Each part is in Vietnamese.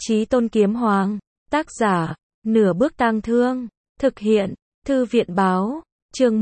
Chí Tôn Kiếm Hoàng, tác giả, Nửa Bước Tang Thương, thực hiện, Thư viện báo, chương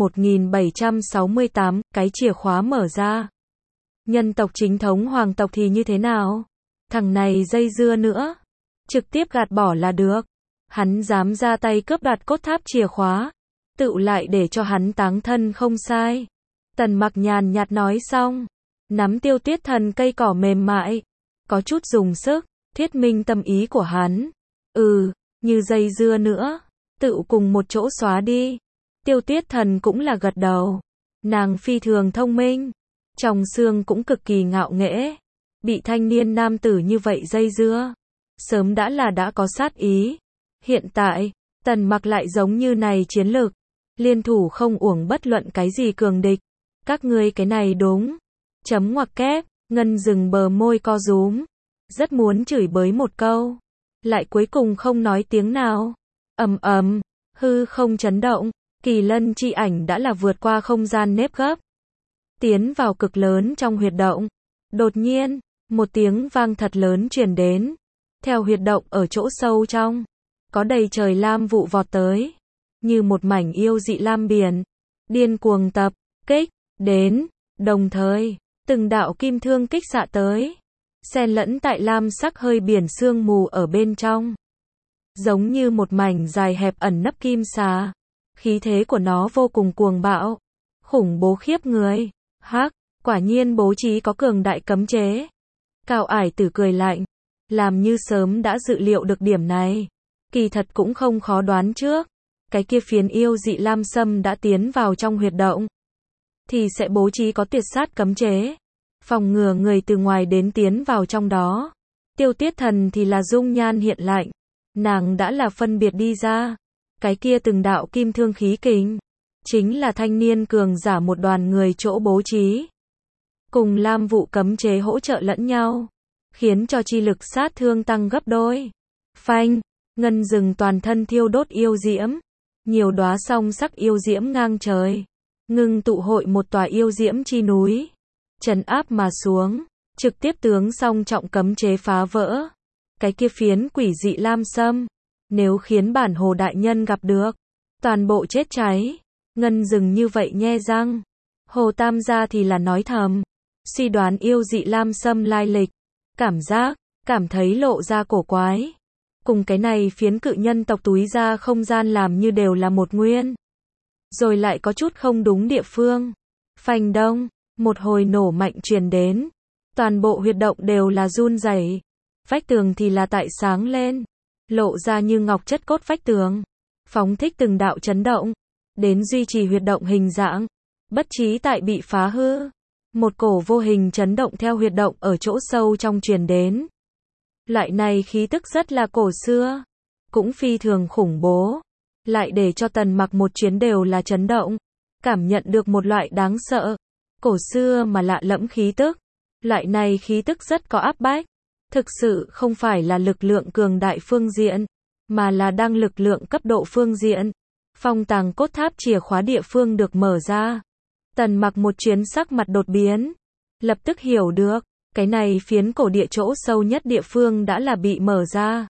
1768, cái chìa khóa mở ra. Nhân tộc chính thống hoàng tộc thì như thế nào? Thằng này dây dưa nữa, trực tiếp gạt bỏ là được. Hắn dám ra tay cướp đoạt cốt tháp chìa khóa, tựu lại để cho hắn táng thân không sai. Tần Mặc nhàn nhạt nói xong, nắm Tiêu Tuyết Thần cây cỏ mềm mại, có chút dùng sức, thuyết minh tâm ý của hắn. Như dây dưa nữa, tựu cùng một chỗ xóa đi. Tiêu Tuyết Thần cũng là gật đầu. Nàng phi thường thông minh, trong xương cũng cực kỳ ngạo nghễ. Bị thanh niên nam tử như vậy dây dưa, sớm đã có sát ý. Hiện tại, Tần Mặc lại giống như này chiến lược, liên thủ không uổng bất luận cái gì cường địch. Các ngươi cái này đúng. Chấm ngoặc kép, Ngân dừng bờ môi co rúm, rất muốn chửi bới một câu, lại cuối cùng không nói tiếng nào. Hư không chấn động, Kỳ Lân chi ảnh đã là vượt qua không gian nếp gấp, tiến vào cực lớn trong huyệt động. Đột nhiên, một tiếng vang thật lớn truyền đến. Theo huyệt động ở chỗ sâu trong, có đầy trời lam vụ vọt tới, như một mảnh yêu dị lam biển, điên cuồng tập kích đến, đồng thời, từng đạo kim thương kích xạ tới, xen lẫn tại lam sắc hơi biển sương mù ở bên trong, giống như một mảnh dài hẹp ẩn nấp kim xà. Khí thế của nó vô cùng cuồng bạo, khủng bố khiếp người. Hắc, quả nhiên bố trí có cường đại cấm chế. Cao Ải Tử cười lạnh, làm như sớm đã dự liệu được điểm này. Kỳ thật cũng không khó đoán trước, cái kia phiến yêu dị lam sâm đã tiến vào trong huyệt động, thì sẽ bố trí có tuyệt sát cấm chế, phòng ngừa người từ ngoài đến tiến vào trong đó. Tiêu Tuyết Thần thì là dung nhan hiện lạnh, nàng đã là phân biệt đi ra, cái kia từng đạo kim thương khí kình, chính là thanh niên cường giả một đoàn người chỗ bố trí, cùng lam vụ cấm chế hỗ trợ lẫn nhau, khiến cho chi lực sát thương tăng gấp đôi. Phanh, Ngân rừng toàn thân thiêu đốt yêu diễm, nhiều đóa song sắc yêu diễm ngang trời, ngưng tụ hội một tòa yêu diễm chi núi, trấn áp mà xuống, trực tiếp tướng song trọng cấm chế phá vỡ. Cái kia phiến quỷ dị lam sâm, nếu khiến bản hồ đại nhân gặp được, toàn bộ chết cháy. Ngân rừng như vậy nhe răng, Hồ Tam gia thì là nói thầm, suy đoán yêu dị lam sâm lai lịch, cảm thấy lộ ra cổ quái. Cùng cái này phiến cự nhân tộc túi ra không gian làm như đều là một nguyên. Rồi lại có chút không đúng địa phương. Phanh đông, một hồi nổ mạnh truyền đến. Toàn bộ huyệt động đều là run rẩy. Vách tường thì là tại sáng lên, lộ ra như ngọc chất cốt vách tường, phóng thích từng đạo chấn động, đến duy trì huyệt động hình dạng. Bất trí tại bị phá hư. Một cổ vô hình chấn động theo huyệt động ở chỗ sâu trong truyền đến. Loại này khí tức rất là cổ xưa, cũng phi thường khủng bố, lại để cho Tần Mặc một chuyến đều là chấn động, cảm nhận được một loại đáng sợ, cổ xưa mà lạ lẫm khí tức. Loại này khí tức rất có áp bách, thực sự không phải là lực lượng cường đại phương diện, mà là đang lực lượng cấp độ phương diện. Phong tàng cốt tháp chìa khóa địa phương được mở ra. Tần Mặc một chuyến sắc mặt đột biến, lập tức hiểu được, cái này phiến cổ địa chỗ sâu nhất địa phương đã là bị mở ra.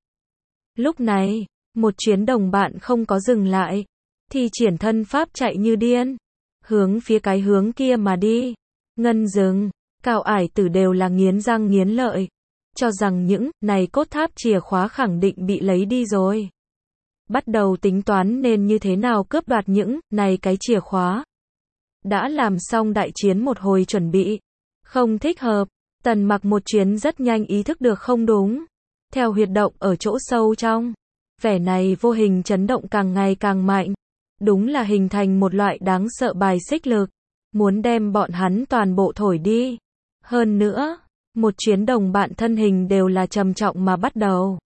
Lúc này, một chuyến đồng bạn không có dừng lại, thì triển thân pháp chạy như điên, hướng phía cái hướng kia mà đi. Ngân dừng, Cao Ải Tử đều là nghiến răng nghiến lợi, cho rằng những này cốt tháp chìa khóa khẳng định bị lấy đi rồi. Bắt đầu tính toán nên như thế nào cướp đoạt những này cái chìa khóa. Đã làm xong đại chiến một hồi chuẩn bị, không thích hợp. Tần Mặc một chuyến rất nhanh ý thức được không đúng. Theo huyệt động ở chỗ sâu trong, vẻ này vô hình chấn động càng ngày càng mạnh, đúng là hình thành một loại đáng sợ bài xích lực, muốn đem bọn hắn toàn bộ thổi đi. Hơn nữa, một chuyến đồng bạn thân hình đều là trầm trọng mà bắt đầu.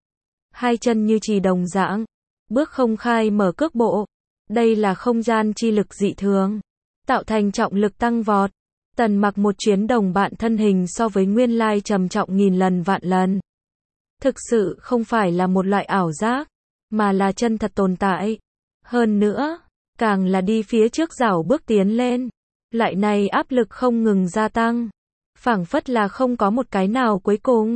Hai chân như chì đồng dạng, bước không khai mở cước bộ. Đây là không gian chi lực dị thường, tạo thành trọng lực tăng vọt. Tần Mặc một chuyến đồng bạn thân hình so với nguyên lai trầm trọng nghìn lần vạn lần. Thực sự không phải là một loại ảo giác, mà là chân thật tồn tại. Hơn nữa, càng là đi phía trước rảo bước tiến lên, loại này áp lực không ngừng gia tăng, phảng phất là không có một cái nào cuối cùng.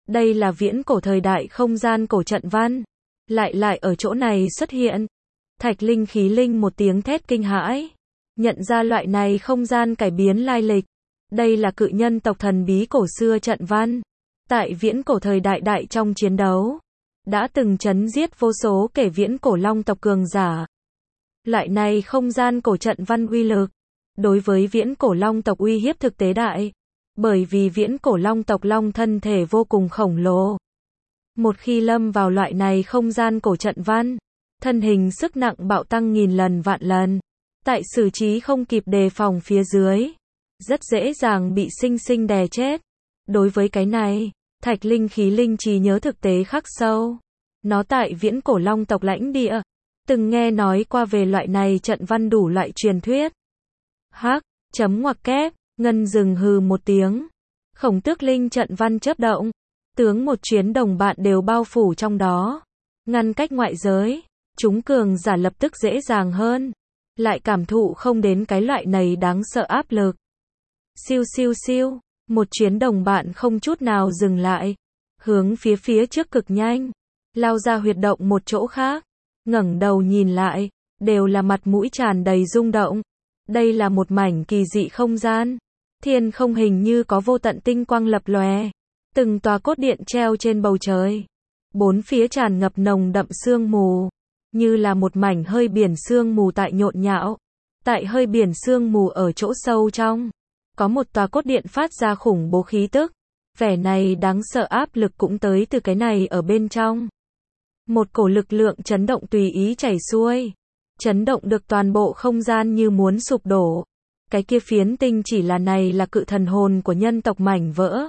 Đây là viễn cổ thời đại không gian cổ trận văn. Lại ở chỗ này xuất hiện. Thạch Linh Khí Linh một tiếng thét kinh hãi. Nhận ra loại này không gian cải biến lai lịch. Đây là cự nhân tộc thần bí cổ xưa trận văn. Tại viễn cổ thời đại đại trong chiến đấu. Đã từng chấn giết vô số kẻ viễn cổ long tộc cường giả. Loại này không gian cổ trận văn uy lực. Đối với viễn cổ long tộc uy hiếp thực tế đại. Bởi vì viễn cổ long tộc long thân thể vô cùng khổng lồ. Một khi lâm vào loại này không gian cổ trận văn, thân hình sức nặng bạo tăng nghìn lần vạn lần. Tại xử trí không kịp đề phòng phía dưới, rất dễ dàng bị sinh sinh đè chết. Đối với cái này, Thạch Linh Khí Linh trí nhớ thực tế khắc sâu. Nó tại viễn cổ long tộc lãnh địa, từng nghe nói qua về loại này trận văn đủ loại truyền thuyết. Hắc, chấm ngoặc kép, ngân dừng hừ một tiếng. Khổng Tước Linh trận văn chớp động. Tướng một chuyến đồng bạn đều bao phủ trong đó. Ngăn cách ngoại giới, chúng cường giả lập tức dễ dàng hơn. Lại cảm thụ không đến cái loại này đáng sợ áp lực. Siêu siêu siêu, một chuyến đồng bạn không chút nào dừng lại. Hướng phía trước cực nhanh. Lao ra huyệt động một chỗ khác. Ngẩng đầu nhìn lại, đều là mặt mũi tràn đầy rung động. Đây là một mảnh kỳ dị không gian. Thiên không hình như có vô tận tinh quang lập lòe. Từng tòa cốt điện treo trên bầu trời. Bốn phía tràn ngập nồng đậm sương mù. Như là một mảnh hơi biển sương mù tại nhộn nhạo. Tại hơi biển sương mù ở chỗ sâu trong. Có một tòa cốt điện phát ra khủng bố khí tức. Vẻ này đáng sợ áp lực cũng tới từ cái này ở bên trong. Một cổ lực lượng chấn động tùy ý chảy xuôi. Chấn động được toàn bộ không gian như muốn sụp đổ. Cái kia phiến tinh chỉ là cự thần hồn của nhân tộc mảnh vỡ.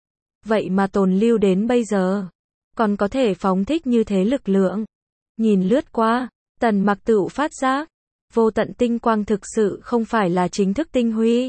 Vậy mà tồn lưu đến bây giờ. Còn có thể phóng thích như thế lực lượng. Nhìn lướt qua, Tần Mặc tựu phát giác. Vô tận tinh quang thực sự không phải là chính thức tinh huy.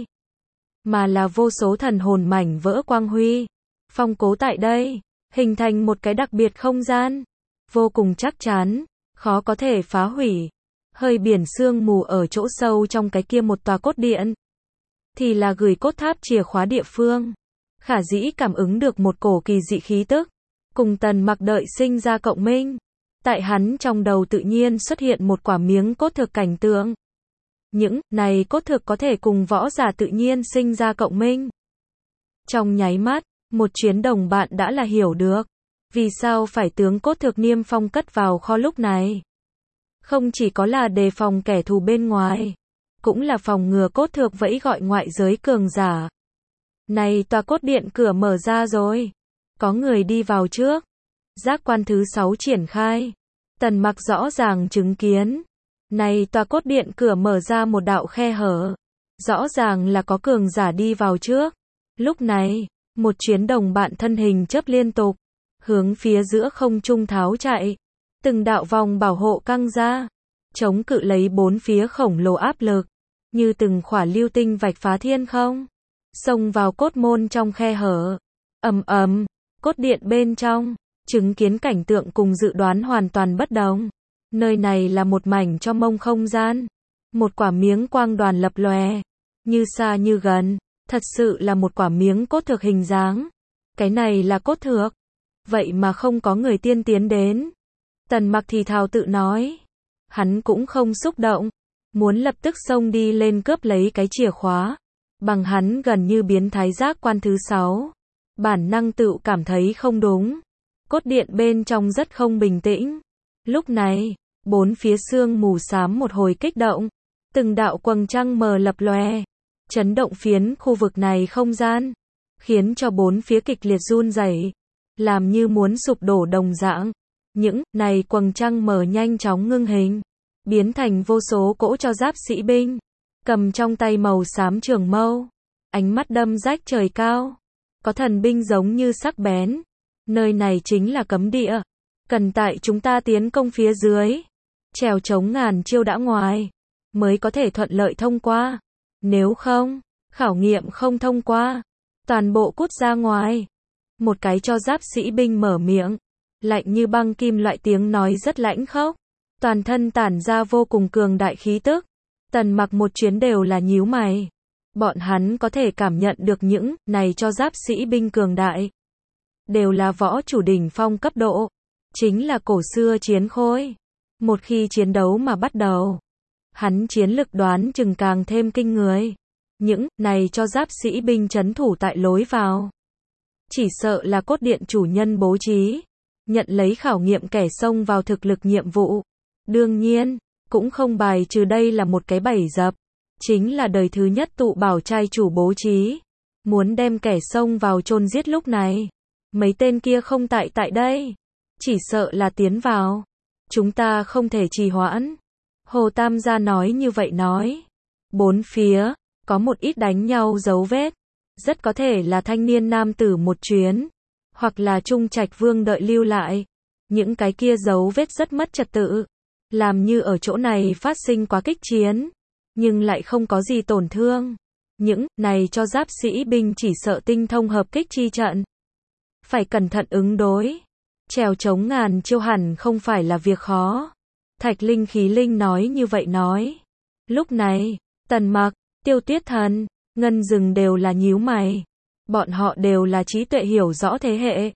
Mà là vô số thần hồn mảnh vỡ quang huy. Phong cố tại đây, hình thành một cái đặc biệt không gian. Vô cùng chắc chắn, khó có thể phá hủy. Hơi biển sương mù ở chỗ sâu trong cái kia một tòa cốt điện. Thì là gửi cốt tháp chìa khóa địa phương. Khả dĩ cảm ứng được một cổ kỳ dị khí tức. Cùng Tần Mặc đợi sinh ra cộng minh. Tại hắn trong đầu tự nhiên xuất hiện một quả miếng cốt thực cảnh tượng. Những này cốt thực có thể cùng võ giả tự nhiên sinh ra cộng minh. Trong nháy mắt, một chuyến đồng bạn đã là hiểu được. Vì sao phải tướng cốt thực niêm phong cất vào kho lúc này. Không chỉ có là đề phòng kẻ thù bên ngoài. Cũng là phòng ngừa cốt thực vẫy gọi ngoại giới cường giả. Này tòa cốt điện cửa mở ra rồi. Có người đi vào trước. Giác quan thứ 6 triển khai. Tần Mặc rõ ràng chứng kiến. Này tòa cốt điện cửa mở ra một đạo khe hở. Rõ ràng là có cường giả đi vào trước. Lúc này, một chuyến đồng bạn thân hình chớp liên tục. Hướng phía giữa không trung tháo chạy. Từng đạo vòng bảo hộ căng ra. Chống cự lấy bốn phía khổng lồ áp lực. Như từng khỏa lưu tinh vạch phá thiên không. Xông vào cốt môn trong khe hở. Ầm ầm, cốt điện bên trong. Chứng kiến cảnh tượng cùng dự đoán hoàn toàn bất đồng. Nơi này là một mảnh cho mông không gian. Một quả miếng quang đoàn lập lòe. Như xa như gần. Thật sự là một quả miếng cốt thực hình dáng. Cái này là cốt thực. Vậy mà không có người tiên tiến đến. Tần Mặc thì thào tự nói. Hắn cũng không xúc động. Muốn lập tức xông đi lên cướp lấy cái chìa khóa. Bằng hắn gần như biến thái giác quan thứ 6. Bản năng tự cảm thấy không đúng. Cốt điện bên trong rất không bình tĩnh. Lúc này, bốn phía sương mù xám một hồi kích động. Từng đạo quầng trăng mờ lập lòe. Chấn động phiến khu vực này không gian. Khiến cho bốn phía kịch liệt run rẩy. Làm như muốn sụp đổ đồng dạng. Những này quầng trăng mờ nhanh chóng ngưng hình. Biến thành vô số cỗ cho giáp sĩ binh. Cầm trong tay màu xám trường mâu. Ánh mắt đâm rách trời cao. Có thần binh giống như sắc bén. Nơi này chính là cấm địa. Cần tại chúng ta tiến công phía dưới. Trèo chống ngàn chiêu đã ngoài. Mới có thể thuận lợi thông qua. Nếu không, khảo nghiệm không thông qua. Toàn bộ cút ra ngoài. Một cái cho giáp sĩ binh mở miệng. Lạnh như băng kim loại tiếng nói rất lãnh khốc. Toàn thân tản ra vô cùng cường đại khí tức. Tần Mặc một chuyến đều là nhíu mày. Bọn hắn có thể cảm nhận được những này cho giáp sĩ binh cường đại. đều là võ chủ đỉnh phong cấp độ. Chính là cổ xưa chiến khôi. Một khi chiến đấu mà bắt đầu, hắn chiến lực đoán chừng càng thêm kinh người. Những này cho giáp sĩ binh trấn thủ tại lối vào. Chỉ sợ là cốt điện chủ nhân bố trí, nhận lấy khảo nghiệm kẻ xông vào thực lực nhiệm vụ. Đương nhiên, cũng không bài trừ đây là một cái bẫy dập. Chính là đời thứ nhất tụ bảo trai chủ bố trí. Muốn đem kẻ xông vào chôn giết lúc này. Mấy tên kia không tại đây. Chỉ sợ là tiến vào. Chúng ta không thể trì hoãn. Hồ Tam gia nói như vậy nói. Bốn phía, có một ít đánh nhau dấu vết. Rất có thể là thanh niên nam tử một chuyến. Hoặc là Trung Trạch Vương đợi lưu lại. Những cái kia dấu vết rất mất trật tự. Làm như ở chỗ này phát sinh quá kích chiến. Nhưng lại không có gì tổn thương. Những này cho giáp sĩ binh chỉ sợ tinh thông hợp kích chi trận. Phải cẩn thận ứng đối. Trèo chống ngàn chiêu hẳn không phải là việc khó. Thạch Linh Khí Linh nói như vậy nói. Lúc này, Tần Mặc, Tiêu Tuyết Thần, Ngân Dừng đều là nhíu mày. Bọn họ đều là trí tuệ hiểu rõ thế hệ.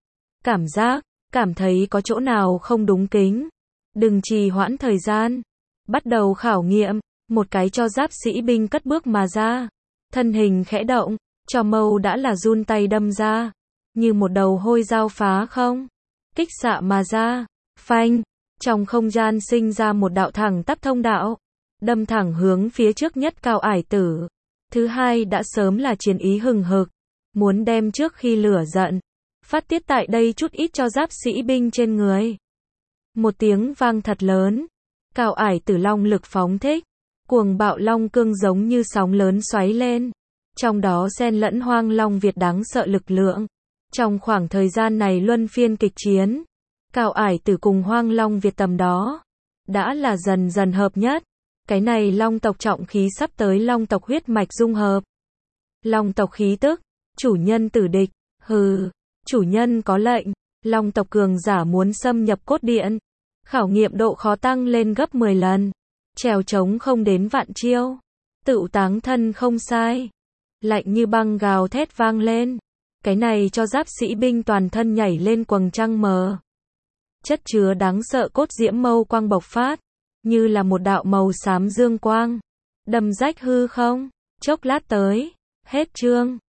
Cảm thấy có chỗ nào không đúng kính. Đừng trì hoãn thời gian. Bắt đầu khảo nghiệm. Một cái cho giáp sĩ binh cất bước mà ra. Thân hình khẽ động, cho mâu đã là run tay đâm ra. Như một đầu hôi dao phá không. Kích xạ mà ra. Phanh. Trong không gian sinh ra một đạo thẳng tắp thông đạo. Đâm thẳng hướng phía trước nhất Cao Ải Tử. Thứ hai đã sớm là chiến ý hừng hực. Muốn đem trước khi lửa giận. Phát tiết tại đây chút ít cho giáp sĩ binh trên người. Một tiếng vang thật lớn. Cao Ải Tử long lực phóng thích. Cuồng bạo long cương giống như sóng lớn xoáy lên. Trong đó xen lẫn Hoang Long Việt đáng sợ lực lượng. Trong khoảng thời gian này luân phiên kịch chiến. Cao Ải Tử cùng Hoang Long Việt tầm đó. Đã là dần dần hợp nhất. Cái này long tộc trọng khí sắp tới long tộc huyết mạch dung hợp. Long tộc khí tức. Chủ nhân tử địch. Hừ. Chủ nhân có lệnh. Long tộc cường giả muốn xâm nhập cốt điện. Khảo nghiệm độ khó tăng lên gấp 10 lần. Trèo trống không đến vạn chiêu. Tựu táng thân không sai. Lạnh như băng gào thét vang lên. Cái này cho giáp sĩ binh toàn thân nhảy lên quầng trăng mờ. Chất chứa đáng sợ cốt diễm mâu quang bộc phát. Như là một đạo màu xám dương quang. Đâm rách hư không. Chốc lát tới. Hết chương.